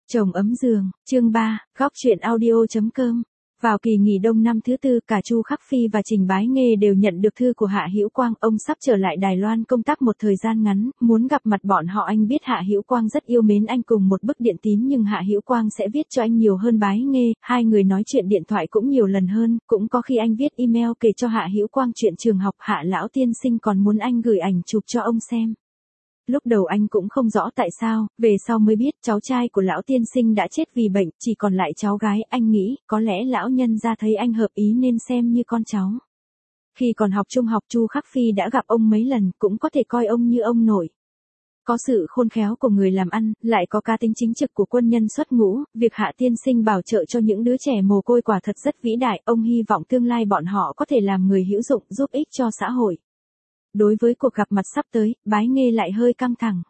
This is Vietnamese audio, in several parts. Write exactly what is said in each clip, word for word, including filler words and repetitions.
Chồng ấm giường, chương ba, góc truyện audio.com. Vào kỳ nghỉ đông năm thứ tư, cả Chu Khắc Phi và Trình Bái Nghê đều nhận được thư của Hạ Hữu Quang. Ông sắp trở lại Đài Loan công tác một thời gian ngắn, muốn gặp mặt bọn họ. Anh biết Hạ Hữu Quang rất yêu mến anh cùng một bức điện tín, nhưng Hạ Hữu Quang sẽ viết cho anh nhiều hơn Bái Nghê. Hai người nói chuyện điện thoại cũng nhiều lần hơn, cũng có khi anh viết email kể cho Hạ Hữu Quang chuyện trường học. Hạ lão tiên sinh còn muốn anh gửi ảnh chụp cho ông xem. Lúc đầu anh cũng không rõ tại sao, về sau mới biết cháu trai của lão tiên sinh đã chết vì bệnh, chỉ còn lại cháu gái. Anh nghĩ, có lẽ lão nhân gia thấy anh hợp ý nên xem như con cháu. Khi còn học trung học, Chu Khắc Phi đã gặp ông mấy lần, cũng có thể coi ông như ông nội. Có sự khôn khéo của người làm ăn, lại có cá tính chính trực của quân nhân xuất ngũ, việc Hạ tiên sinh bảo trợ cho những đứa trẻ mồ côi quả thật rất vĩ đại. Ông hy vọng tương lai bọn họ có thể làm người hữu dụng, giúp ích cho xã hội. Đối với cuộc gặp mặt sắp tới, Bái Nghê lại hơi căng thẳng.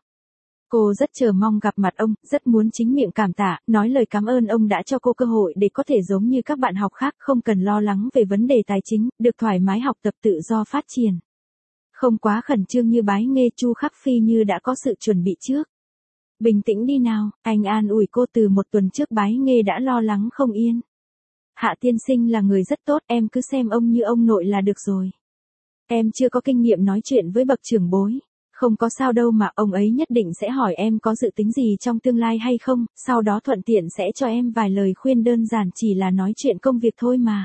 Cô rất chờ mong gặp mặt ông, rất muốn chính miệng cảm tạ, nói lời cảm ơn ông đã cho cô cơ hội để có thể giống như các bạn học khác, không cần lo lắng về vấn đề tài chính, được thoải mái học tập tự do phát triển. Không quá khẩn trương như Bái Nghê, Chu Khắc Phi như đã có sự chuẩn bị trước. Bình tĩnh đi nào, anh an ủi cô. Từ một tuần trước Bái Nghê đã lo lắng không yên. Hạ tiên sinh là người rất tốt, em cứ xem ông như ông nội là được rồi. Em chưa có kinh nghiệm nói chuyện với bậc trưởng bối. Không có sao đâu mà, ông ấy nhất định sẽ hỏi em có dự tính gì trong tương lai hay không, sau đó thuận tiện sẽ cho em vài lời khuyên, đơn giản chỉ là nói chuyện công việc thôi mà.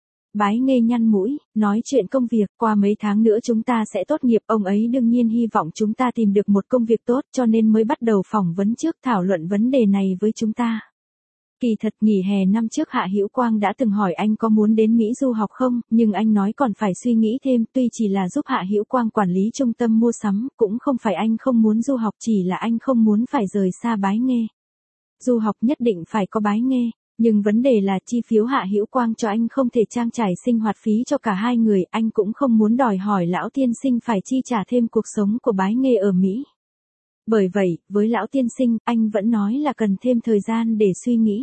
Bái Nghê nhăn mũi, nói chuyện công việc, qua mấy tháng nữa chúng ta sẽ tốt nghiệp, ông ấy đương nhiên hy vọng chúng ta tìm được một công việc tốt, cho nên mới bắt đầu phỏng vấn trước, thảo luận vấn đề này với chúng ta. Kỳ thật nghỉ hè năm trước Hạ Hữu Quang đã từng hỏi anh có muốn đến Mỹ du học không, nhưng anh nói còn phải suy nghĩ thêm. Tuy chỉ là giúp Hạ Hữu Quang quản lý trung tâm mua sắm, cũng không phải anh không muốn du học, chỉ là anh không muốn phải rời xa Bái Nghê. Du học nhất định phải có Bái Nghê, nhưng vấn đề là chi phiếu Hạ Hữu Quang cho anh không thể trang trải sinh hoạt phí cho cả hai người, anh cũng không muốn đòi hỏi lão tiên sinh phải chi trả thêm cuộc sống của Bái Nghê ở Mỹ. Bởi vậy, với lão tiên sinh, anh vẫn nói là cần thêm thời gian để suy nghĩ.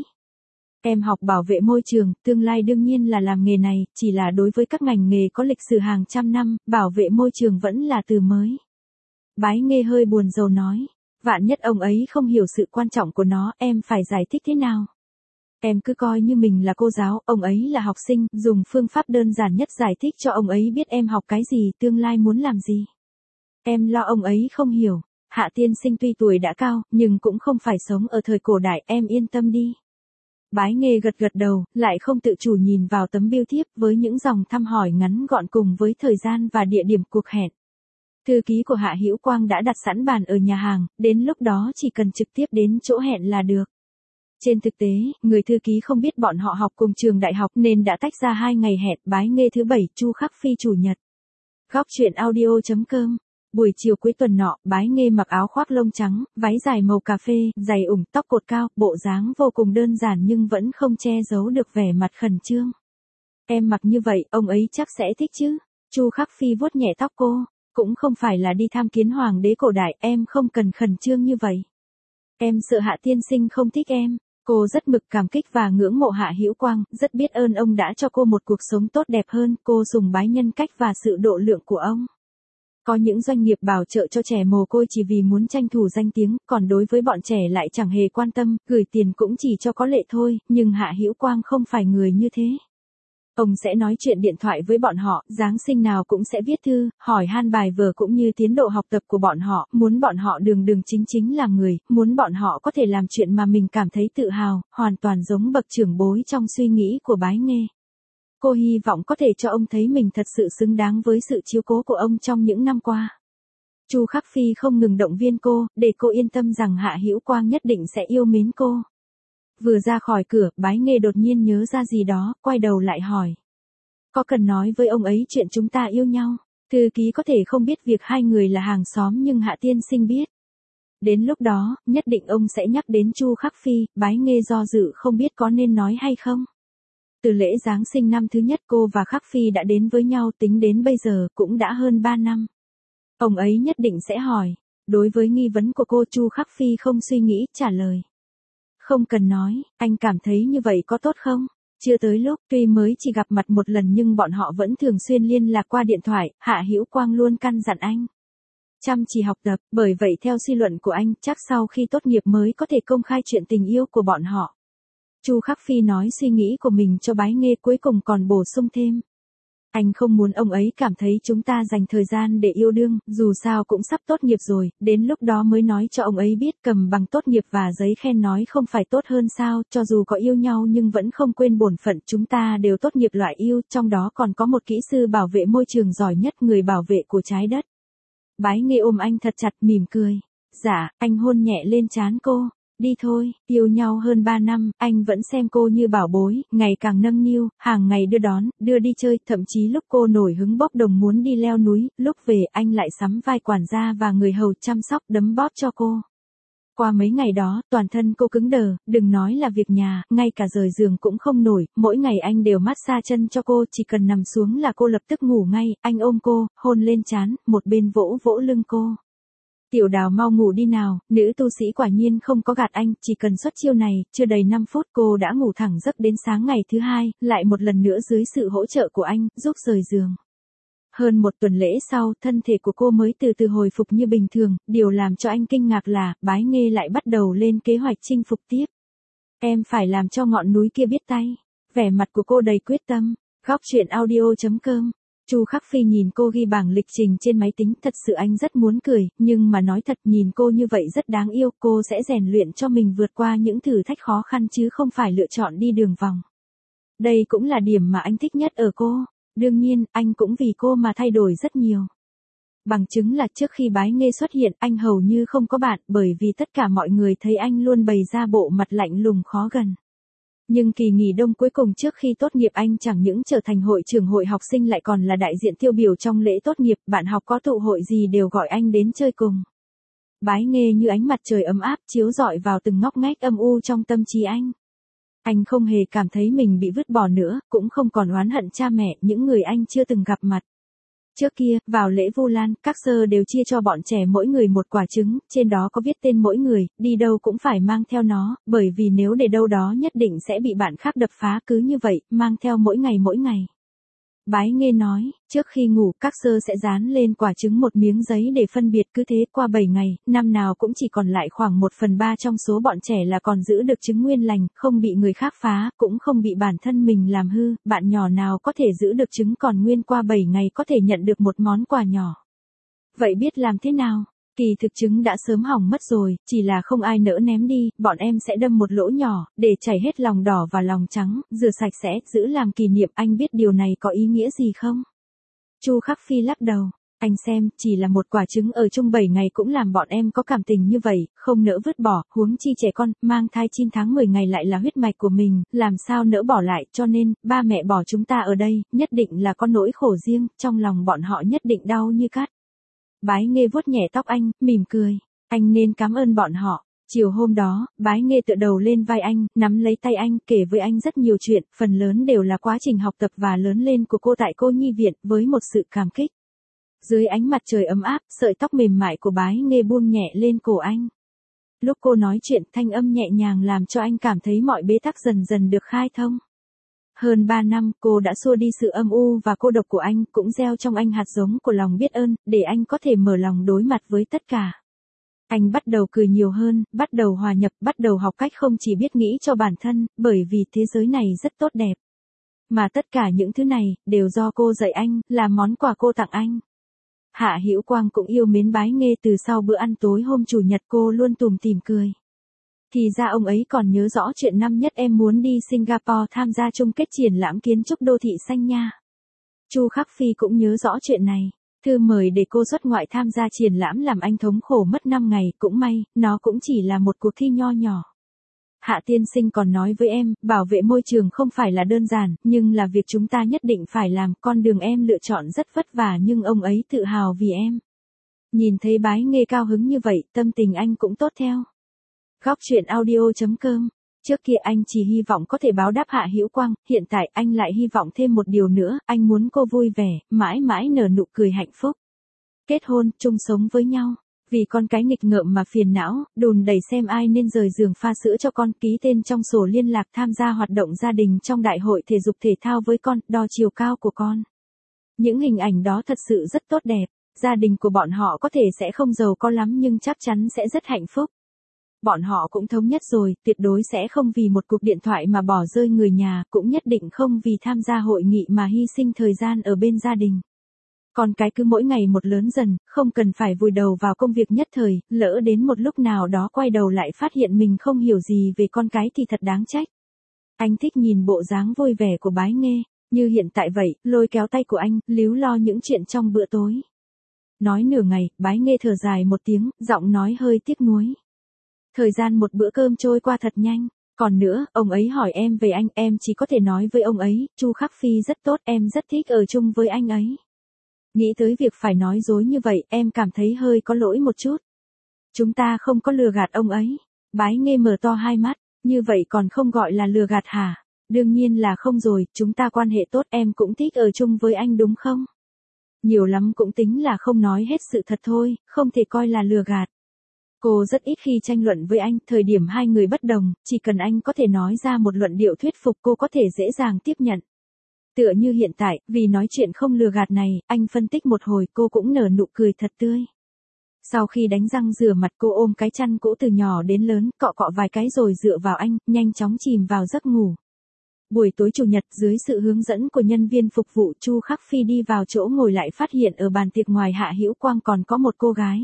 Em học bảo vệ môi trường, tương lai đương nhiên là làm nghề này, chỉ là đối với các ngành nghề có lịch sử hàng trăm năm, bảo vệ môi trường vẫn là từ mới. Bái Nghê hơi buồn rầu nói, vạn nhất ông ấy không hiểu sự quan trọng của nó, em phải giải thích thế nào? Em cứ coi như mình là cô giáo, ông ấy là học sinh, dùng phương pháp đơn giản nhất giải thích cho ông ấy biết em học cái gì, tương lai muốn làm gì. Em lo ông ấy không hiểu. Hạ tiên sinh tuy tuổi đã cao, nhưng cũng không phải sống ở thời cổ đại, em yên tâm đi. Bái Nghê gật gật đầu, lại không tự chủ nhìn vào tấm bưu thiếp với những dòng thăm hỏi ngắn gọn cùng với thời gian và địa điểm cuộc hẹn. Thư ký của Hạ Hữu Quang đã đặt sẵn bàn ở nhà hàng, đến lúc đó chỉ cần trực tiếp đến chỗ hẹn là được. Trên thực tế, người thư ký không biết bọn họ học cùng trường đại học nên đã tách ra hai ngày hẹn. Bái Nghê thứ bảy, Chu Khắc Phi chủ nhật. Góc truyện audio.com. Buổi chiều cuối tuần nọ, Bái Nghê mặc áo khoác lông trắng, váy dài màu cà phê, giày ủng, tóc cột cao, bộ dáng vô cùng đơn giản nhưng vẫn không che giấu được vẻ mặt khẩn trương. Em mặc như vậy, ông ấy chắc sẽ thích chứ? Chu Khắc Phi vuốt nhẹ tóc cô, cũng không phải là đi tham kiến hoàng đế cổ đại, em không cần khẩn trương như vậy. Em sợ Hạ tiên sinh không thích em. Cô rất mực cảm kích và ngưỡng mộ Hạ Hữu Quang, rất biết ơn ông đã cho cô một cuộc sống tốt đẹp hơn, cô sùng bái nhân cách và sự độ lượng của ông. Có những doanh nghiệp bảo trợ cho trẻ mồ côi chỉ vì muốn tranh thủ danh tiếng, còn đối với bọn trẻ lại chẳng hề quan tâm, gửi tiền cũng chỉ cho có lệ thôi, nhưng Hạ Hữu Quang không phải người như thế. Ông sẽ nói chuyện điện thoại với bọn họ, Giáng sinh nào cũng sẽ viết thư, hỏi han bài vở cũng như tiến độ học tập của bọn họ, muốn bọn họ đường đường chính chính làm người, muốn bọn họ có thể làm chuyện mà mình cảm thấy tự hào, hoàn toàn giống bậc trưởng bối trong suy nghĩ của Bái Nghê. Cô hy vọng có thể cho ông thấy mình thật sự xứng đáng với sự chiếu cố của ông trong những năm qua. Chu Khắc Phi không ngừng động viên cô, để cô yên tâm rằng Hạ Hữu Quang nhất định sẽ yêu mến cô. Vừa ra khỏi cửa, Bái Nghê đột nhiên nhớ ra gì đó, quay đầu lại hỏi. Có cần nói với ông ấy chuyện chúng ta yêu nhau? Thư ký có thể không biết việc hai người là hàng xóm nhưng Hạ tiên sinh biết. Đến lúc đó, nhất định ông sẽ nhắc đến Chu Khắc Phi. Bái Nghê do dự không biết có nên nói hay không. Từ lễ Giáng sinh năm thứ nhất cô và Khắc Phi đã đến với nhau, tính đến bây giờ cũng đã hơn ba năm. Ông ấy nhất định sẽ hỏi. Đối với nghi vấn của cô, Chu Khắc Phi không suy nghĩ, trả lời. Không cần nói, anh cảm thấy như vậy có tốt không? Chưa tới lúc, tuy mới chỉ gặp mặt một lần nhưng bọn họ vẫn thường xuyên liên lạc qua điện thoại, Hạ Hữu Quang luôn căn dặn anh. chăm chỉ học tập, bởi vậy theo suy luận của anh, chắc sau khi tốt nghiệp mới có thể công khai chuyện tình yêu của bọn họ. Chu Khắc Phi nói suy nghĩ của mình cho Bái Nghê, cuối cùng còn bổ sung thêm. Anh không muốn ông ấy cảm thấy chúng ta dành thời gian để yêu đương, dù sao cũng sắp tốt nghiệp rồi, đến lúc đó mới nói cho ông ấy biết, cầm bằng tốt nghiệp và giấy khen nói không phải tốt hơn sao, cho dù có yêu nhau nhưng vẫn không quên bổn phận, chúng ta đều tốt nghiệp loại yêu, trong đó còn có một kỹ sư bảo vệ môi trường giỏi nhất, người bảo vệ của trái đất. Bái Nghê ôm anh thật chặt, mỉm cười. Dạ, anh hôn nhẹ lên trán cô. Đi thôi, yêu nhau hơn ba năm, anh vẫn xem cô như bảo bối, ngày càng nâng niu, hàng ngày đưa đón, đưa đi chơi, thậm chí lúc cô nổi hứng bốc đồng muốn đi leo núi, lúc về anh lại sắm vai quản gia và người hầu chăm sóc đấm bóp cho cô. Qua mấy ngày đó, toàn thân cô cứng đờ, đừng nói là việc nhà, ngay cả rời giường cũng không nổi, mỗi ngày anh đều massage chân cho cô, chỉ cần nằm xuống là cô lập tức ngủ ngay, anh ôm cô, hôn lên trán, một bên vỗ vỗ lưng cô. Tiểu Đào mau ngủ đi nào, nữ tu sĩ quả nhiên không có gạt anh, chỉ cần xuất chiêu này, chưa đầy năm phút cô đã ngủ thẳng giấc đến sáng ngày thứ hai, lại một lần nữa dưới sự hỗ trợ của anh, giúp rời giường. Hơn một tuần lễ sau, thân thể của cô mới từ từ hồi phục như bình thường, điều làm cho anh kinh ngạc là, Bái Nghê lại bắt đầu lên kế hoạch chinh phục tiếp. Em phải làm cho ngọn núi kia biết tay. Vẻ mặt của cô đầy quyết tâm. Góc truyện audio chấm com. Chu Khắc Phi nhìn cô ghi bảng lịch trình trên máy tính, thật sự anh rất muốn cười, nhưng mà nói thật, nhìn cô như vậy rất đáng yêu, cô sẽ rèn luyện cho mình vượt qua những thử thách khó khăn chứ không phải lựa chọn đi đường vòng. Đây cũng là điểm mà anh thích nhất ở cô. Đương nhiên, anh cũng vì cô mà thay đổi rất nhiều. Bằng chứng là trước khi Bái Nghê xuất hiện, anh hầu như không có bạn, bởi vì tất cả mọi người thấy anh luôn bày ra bộ mặt lạnh lùng khó gần. Nhưng kỳ nghỉ đông cuối cùng trước khi tốt nghiệp, anh chẳng những trở thành hội trưởng hội học sinh lại còn là đại diện tiêu biểu trong lễ tốt nghiệp, bạn học có tụ hội gì đều gọi anh đến chơi cùng. Bái Nghê như ánh mặt trời ấm áp chiếu rọi vào từng ngóc ngách âm u trong tâm trí anh. Anh không hề cảm thấy mình bị vứt bỏ nữa, cũng không còn oán hận cha mẹ, những người anh chưa từng gặp mặt. Trước kia, vào lễ Vu Lan, các sơ đều chia cho bọn trẻ mỗi người một quả trứng, trên đó có viết tên mỗi người, đi đâu cũng phải mang theo nó, bởi vì nếu để đâu đó nhất định sẽ bị bạn khác đập phá, cứ như vậy, mang theo mỗi ngày mỗi ngày. Bái Nghê nói, trước khi ngủ, các sơ sẽ dán lên quả trứng một miếng giấy để phân biệt, cứ thế qua bảy ngày, năm nào cũng chỉ còn lại khoảng một phần ba trong số bọn trẻ là còn giữ được trứng nguyên lành, không bị người khác phá, cũng không bị bản thân mình làm hư, bạn nhỏ nào có thể giữ được trứng còn nguyên qua bảy ngày có thể nhận được một món quà nhỏ. Vậy biết làm thế nào? Kỳ thực trứng đã sớm hỏng mất rồi, chỉ là không ai nỡ ném đi, bọn em sẽ đâm một lỗ nhỏ, để chảy hết lòng đỏ và lòng trắng, rửa sạch sẽ, giữ làm kỷ niệm. Anh biết điều này có ý nghĩa gì không? Chu Khắc Phi lắc đầu. Anh xem, chỉ là một quả trứng ở chung bảy ngày cũng làm bọn em có cảm tình như vậy, không nỡ vứt bỏ, huống chi trẻ con, mang thai chín tháng mười ngày lại là huyết mạch của mình, làm sao nỡ bỏ lại, cho nên, ba mẹ bỏ chúng ta ở đây, nhất định là có nỗi khổ riêng, trong lòng bọn họ nhất định đau như cắt. Bái Nghê vuốt nhẹ tóc anh, mỉm cười. Anh nên cảm ơn bọn họ. Chiều hôm đó, Bái Nghê tựa đầu lên vai anh, nắm lấy tay anh, kể với anh rất nhiều chuyện, phần lớn đều là quá trình học tập và lớn lên của cô tại cô nhi viện, với một sự cảm kích. Dưới ánh mặt trời ấm áp, sợi tóc mềm mại của Bái Nghê buông nhẹ lên cổ anh. Lúc cô nói chuyện, thanh âm nhẹ nhàng làm cho anh cảm thấy mọi bế tắc dần dần được khai thông. Hơn ba năm, cô đã xua đi sự âm u và cô độc của anh, cũng gieo trong anh hạt giống của lòng biết ơn, để anh có thể mở lòng đối mặt với tất cả. Anh bắt đầu cười nhiều hơn, bắt đầu hòa nhập, bắt đầu học cách không chỉ biết nghĩ cho bản thân, bởi vì thế giới này rất tốt đẹp. Mà tất cả những thứ này, đều do cô dạy anh, là món quà cô tặng anh. Hạ Hữu Quang cũng yêu mến Bái Nghê, từ sau bữa ăn tối hôm chủ nhật cô luôn tủm tỉm cười. Thì ra ông ấy còn nhớ rõ chuyện năm nhất em muốn đi Singapore tham gia chung kết triển lãm kiến trúc đô thị xanh nha. Chu Khắc Phi cũng nhớ rõ chuyện này. Thư mời để cô xuất ngoại tham gia triển lãm làm anh thống khổ mất năm ngày, cũng may, nó cũng chỉ là một cuộc thi nho nhỏ. Hạ tiên sinh còn nói với em, bảo vệ môi trường không phải là đơn giản, nhưng là việc chúng ta nhất định phải làm, con đường em lựa chọn rất vất vả nhưng ông ấy tự hào vì em. Nhìn thấy Bái Nghê cao hứng như vậy, tâm tình anh cũng tốt theo. Góc truyện audio chấm com. Trước kia anh chỉ hy vọng có thể báo đáp Hạ Hữu Quang, hiện tại anh lại hy vọng thêm một điều nữa, anh muốn cô vui vẻ, mãi mãi nở nụ cười hạnh phúc. Kết hôn, chung sống với nhau. Vì con cái nghịch ngợm mà phiền não, đùn đẩy xem ai nên rời giường pha sữa cho con, ký tên trong sổ liên lạc, tham gia hoạt động gia đình trong đại hội thể dục thể thao với con, đo chiều cao của con. Những hình ảnh đó thật sự rất tốt đẹp. gia đình của bọn họ có thể sẽ không giàu có lắm nhưng chắc chắn sẽ rất hạnh phúc. Bọn họ cũng thống nhất rồi, tuyệt đối sẽ không vì một cuộc điện thoại mà bỏ rơi người nhà, cũng nhất định không vì tham gia hội nghị mà hy sinh thời gian ở bên gia đình. Con cái cứ mỗi ngày một lớn dần, không cần phải vùi đầu vào công việc nhất thời, lỡ đến một lúc nào đó quay đầu lại phát hiện mình không hiểu gì về con cái thì thật đáng trách. Anh thích nhìn bộ dáng vui vẻ của Bái Nghê, như hiện tại vậy, lôi kéo tay của anh, líu lo những chuyện trong bữa tối. Nói nửa ngày, Bái Nghê thở dài một tiếng, giọng nói hơi tiếc nuối. Thời gian một bữa cơm trôi qua thật nhanh. Còn nữa, ông ấy hỏi em về anh, em chỉ có thể nói với ông ấy, Chu Khắc Phi rất tốt, em rất thích ở chung với anh ấy. Nghĩ tới việc phải nói dối như vậy, em cảm thấy hơi có lỗi một chút. Chúng ta không có lừa gạt ông ấy. Bái Nghê mở to hai mắt, như vậy còn không gọi là lừa gạt hả? Đương nhiên là không rồi, chúng ta quan hệ tốt, em cũng thích ở chung với anh đúng không? Nhiều lắm cũng tính là không nói hết sự thật thôi, không thể coi là lừa gạt. Cô rất ít khi tranh luận với anh, thời điểm hai người bất đồng, chỉ cần anh có thể nói ra một luận điệu thuyết phục cô có thể dễ dàng tiếp nhận. Tựa như hiện tại, vì nói chuyện không lừa gạt này, anh phân tích một hồi cô cũng nở nụ cười thật tươi. Sau khi đánh răng rửa mặt cô ôm cái chăn cũ từ nhỏ đến lớn, cọ cọ vài cái rồi dựa vào anh, nhanh chóng chìm vào giấc ngủ. Buổi tối chủ nhật dưới sự hướng dẫn của nhân viên phục vụ Chu Khắc Phi đi vào chỗ ngồi lại phát hiện ở bàn tiệc ngoài Hạ Hữu Quang còn có một cô gái.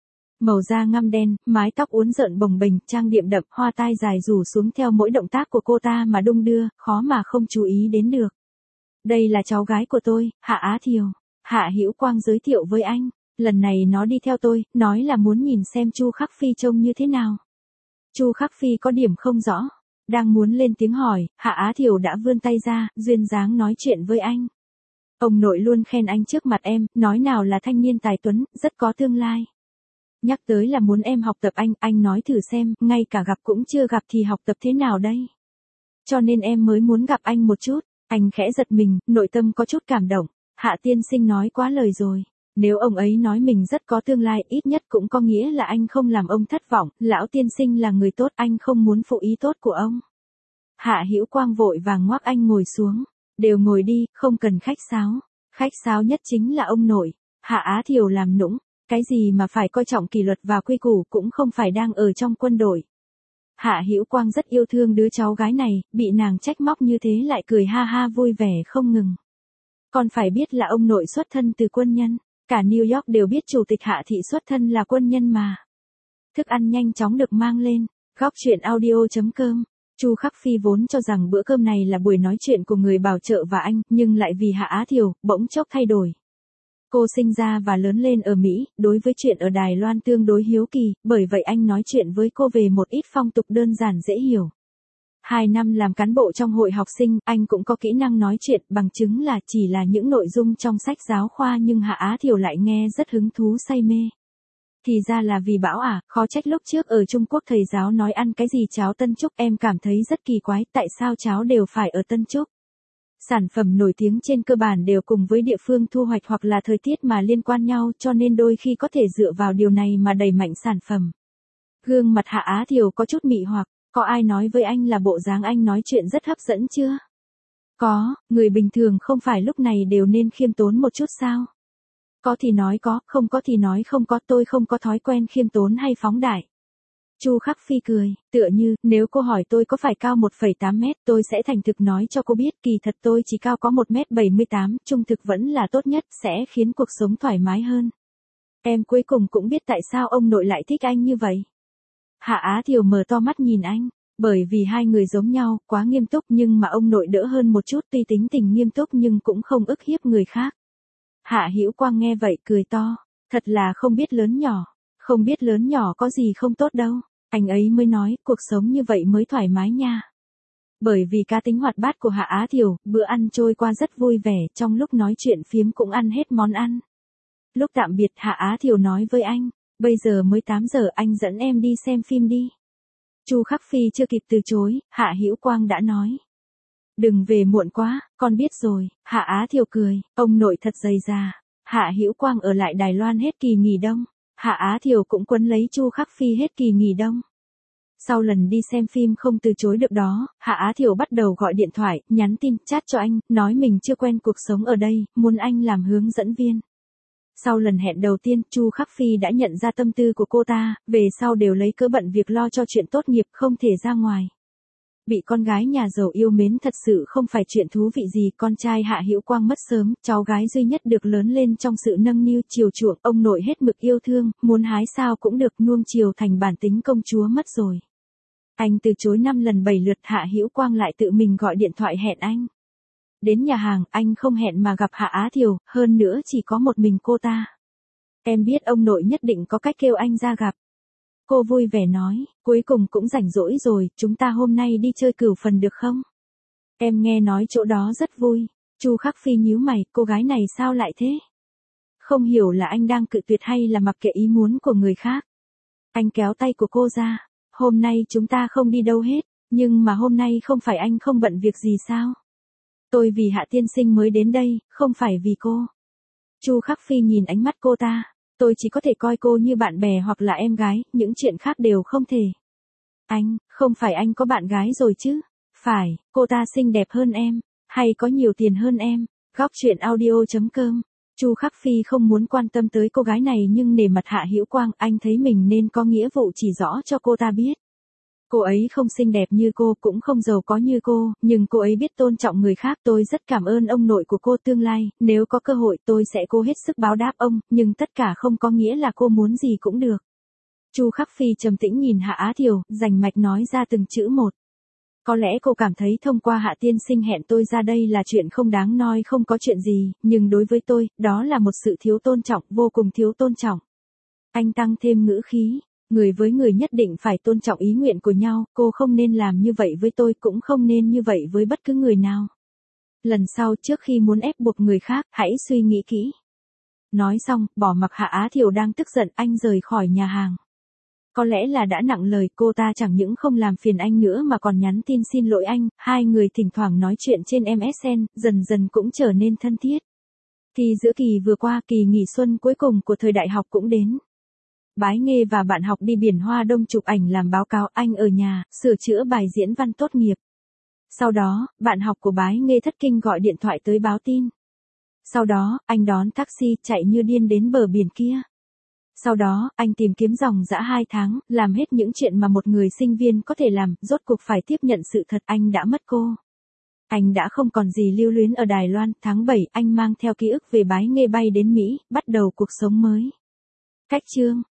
Màu da ngăm đen, mái tóc uốn rợn bồng bềnh, trang điểm đậm, hoa tai dài rủ xuống theo mỗi động tác của cô ta mà đung đưa, khó mà không chú ý đến được. Đây là cháu gái của tôi, Hạ Á Thiều. Hạ Hữu Quang giới thiệu với anh. Lần này nó đi theo tôi, nói là muốn nhìn xem Chu Khắc Phi trông như thế nào. Chu Khắc Phi có điểm không rõ. Đang muốn lên tiếng hỏi, Hạ Á Thiều đã vươn tay ra, duyên dáng nói chuyện với anh. Ông nội luôn khen anh trước mặt em, nói nào là thanh niên tài tuấn, rất có tương lai. Nhắc tới là muốn em học tập anh, anh nói thử xem, ngay cả gặp cũng chưa gặp thì học tập thế nào đây? Cho nên em mới muốn gặp anh một chút. Anh khẽ giật mình, nội tâm có chút cảm động. Hạ tiên sinh nói quá lời rồi. Nếu ông ấy nói mình rất có tương lai, ít nhất cũng có nghĩa là anh không làm ông thất vọng. Lão tiên sinh là người tốt, anh không muốn phụ ý tốt của ông. Hạ Hữu Quang vội vàng ngoắc anh ngồi xuống. Đều ngồi đi, không cần khách sáo. Khách sáo nhất chính là ông nội. Hạ Á Thiều làm nũng. Cái gì mà phải coi trọng kỷ luật và quy củ, cũng không phải đang ở trong quân đội. Hạ Hữu Quang rất yêu thương đứa cháu gái này, bị nàng trách móc như thế lại cười ha ha vui vẻ không ngừng. Còn phải biết là ông nội xuất thân từ quân nhân, cả New York đều biết chủ tịch Hạ thị xuất thân là quân nhân mà. Thức ăn nhanh chóng được mang lên, góc chuyện audio chấm com. Chu Khắc Phi vốn cho rằng bữa cơm này là buổi nói chuyện của người bảo trợ và anh, nhưng lại vì Hạ Á Thiều, bỗng chốc thay đổi. Cô sinh ra và lớn lên ở Mỹ, đối với chuyện ở Đài Loan tương đối hiếu kỳ, bởi vậy anh nói chuyện với cô về một ít phong tục đơn giản dễ hiểu. Hai năm làm cán bộ trong hội học sinh, anh cũng có kỹ năng nói chuyện, bằng chứng là chỉ là những nội dung trong sách giáo khoa nhưng Hạ Á Thiều lại nghe rất hứng thú say mê. Thì ra là vì bão à, khó trách lúc trước ở Trung Quốc thầy giáo nói ăn cái gì cháo Tân Trúc, em cảm thấy rất kỳ quái, tại sao cháo đều phải ở Tân Trúc. Sản phẩm nổi tiếng trên cơ bản đều cùng với địa phương thu hoạch hoặc là thời tiết mà liên quan nhau, cho nên đôi khi có thể dựa vào điều này mà đẩy mạnh sản phẩm. Gương mặt Hạ Á Thiều có chút mị hoặc, có ai nói với anh là bộ dáng anh nói chuyện rất hấp dẫn chưa? Có, người bình thường không phải lúc này đều nên khiêm tốn một chút sao? Có thì nói có, không có thì nói không có, tôi không có thói quen khiêm tốn hay phóng đại. Chu Khắc Phi cười, tựa như, nếu cô hỏi tôi có phải cao một phẩy tám mét, tôi sẽ thành thực nói cho cô biết, kỳ thật tôi chỉ cao có một mét bảy mươi tám, trung thực vẫn là tốt nhất, sẽ khiến cuộc sống thoải mái hơn. Em cuối cùng cũng biết tại sao ông nội lại thích anh như vậy. Hạ Á Thiều mở to mắt nhìn anh, bởi vì hai người giống nhau, quá nghiêm túc nhưng mà ông nội đỡ hơn một chút, tuy tính tình nghiêm túc nhưng cũng không ức hiếp người khác. Hạ Hữu Quang nghe vậy cười to, thật là không biết lớn nhỏ, không biết lớn nhỏ có gì không tốt đâu. Anh ấy mới nói, cuộc sống như vậy mới thoải mái nha. Bởi vì cá tính hoạt bát của Hạ Á Thiều, bữa ăn trôi qua rất vui vẻ, trong lúc nói chuyện phiếm cũng ăn hết món ăn. Lúc tạm biệt Hạ Á Thiều nói với anh, bây giờ mới tám giờ, anh dẫn em đi xem phim đi. Chu Khắc Phi chưa kịp từ chối, Hạ Hữu Quang đã nói. Đừng về muộn quá, con biết rồi. Hạ Á Thiều cười, ông nội thật dày già. Hạ Hữu Quang ở lại Đài Loan hết kỳ nghỉ đông. Hạ Á Thiều cũng quấn lấy Chu Khắc Phi hết kỳ nghỉ đông. Sau lần đi xem phim không từ chối được đó, Hạ Á Thiều bắt đầu gọi điện thoại, nhắn tin, chat cho anh, nói mình chưa quen cuộc sống ở đây, muốn anh làm hướng dẫn viên. Sau lần hẹn đầu tiên, Chu Khắc Phi đã nhận ra tâm tư của cô ta, về sau đều lấy cớ bận việc lo cho chuyện tốt nghiệp không thể ra ngoài. Bị con gái nhà giàu yêu mến thật sự không phải chuyện thú vị gì, con trai Hạ Hữu Quang mất sớm, cháu gái duy nhất được lớn lên trong sự nâng niu chiều chuộng, ông nội hết mực yêu thương, muốn hái sao cũng được, nuông chiều thành bản tính công chúa mất rồi. Anh từ chối năm lần bảy lượt, Hạ Hữu Quang lại tự mình gọi điện thoại hẹn anh. Đến nhà hàng, anh không hẹn mà gặp Hạ Á Thiều, hơn nữa chỉ có một mình cô ta. Em biết ông nội nhất định có cách kêu anh ra gặp. Cô vui vẻ nói, cuối cùng cũng rảnh rỗi rồi, chúng ta hôm nay đi chơi Cửu Phần được không? Em nghe nói chỗ đó rất vui. Chu Khắc Phi nhíu mày, cô gái này sao lại thế? Không hiểu là anh đang cự tuyệt hay là mặc kệ ý muốn của người khác. Anh kéo tay của cô ra, hôm nay chúng ta không đi đâu hết, nhưng mà hôm nay không phải anh không bận việc gì sao? Tôi vì Hạ tiên sinh mới đến đây, không phải vì cô. Chu Khắc Phi nhìn ánh mắt cô ta, tôi chỉ có thể coi cô như bạn bè hoặc là em gái, những chuyện khác đều không thể. Anh, không phải anh có bạn gái rồi chứ? Phải, cô ta xinh đẹp hơn em, hay có nhiều tiền hơn em? Góc truyện audio chấm com. Chu Khắc Phi không muốn quan tâm tới cô gái này nhưng nể mặt Hạ Hữu Quang, anh thấy mình nên có nghĩa vụ chỉ rõ cho cô ta biết. Cô ấy không xinh đẹp như cô, cũng không giàu có như cô, nhưng cô ấy biết tôn trọng người khác. Tôi rất cảm ơn ông nội của cô, tương lai, nếu có cơ hội tôi sẽ cố hết sức báo đáp ông, nhưng tất cả không có nghĩa là cô muốn gì cũng được. Chu Khắc Phi trầm tĩnh nhìn Hạ Á Thiều, rành mạch nói ra từng chữ một. Có lẽ cô cảm thấy thông qua Hạ tiên sinh hẹn tôi ra đây là chuyện không đáng nói, không có chuyện gì, nhưng đối với tôi, đó là một sự thiếu tôn trọng, vô cùng thiếu tôn trọng. Anh tăng thêm ngữ khí. Người với người nhất định phải tôn trọng ý nguyện của nhau, cô không nên làm như vậy với tôi, cũng không nên như vậy với bất cứ người nào. Lần sau trước khi muốn ép buộc người khác, hãy suy nghĩ kỹ. Nói xong, bỏ mặc Hạ Á Thiều đang tức giận, anh rời khỏi nhà hàng. Có lẽ là đã nặng lời, cô ta chẳng những không làm phiền anh nữa mà còn nhắn tin xin lỗi anh, hai người thỉnh thoảng nói chuyện trên em ét en, dần dần cũng trở nên thân thiết. Thì giữa kỳ vừa qua, kỳ nghỉ xuân cuối cùng của thời đại học cũng đến. Bái Nghê và bạn học đi Biển Hoa Đông chụp ảnh làm báo cáo, anh ở nhà, sửa chữa bài diễn văn tốt nghiệp. Sau đó, bạn học của Bái Nghê thất kinh gọi điện thoại tới báo tin. Sau đó, anh đón taxi chạy như điên đến bờ biển kia. Sau đó, anh tìm kiếm dòng dã hai tháng, làm hết những chuyện mà một người sinh viên có thể làm, rốt cuộc phải tiếp nhận sự thật anh đã mất cô. Anh đã không còn gì lưu luyến ở Đài Loan, tháng bảy, anh mang theo ký ức về Bái Nghê bay đến Mỹ, bắt đầu cuộc sống mới. Cách chương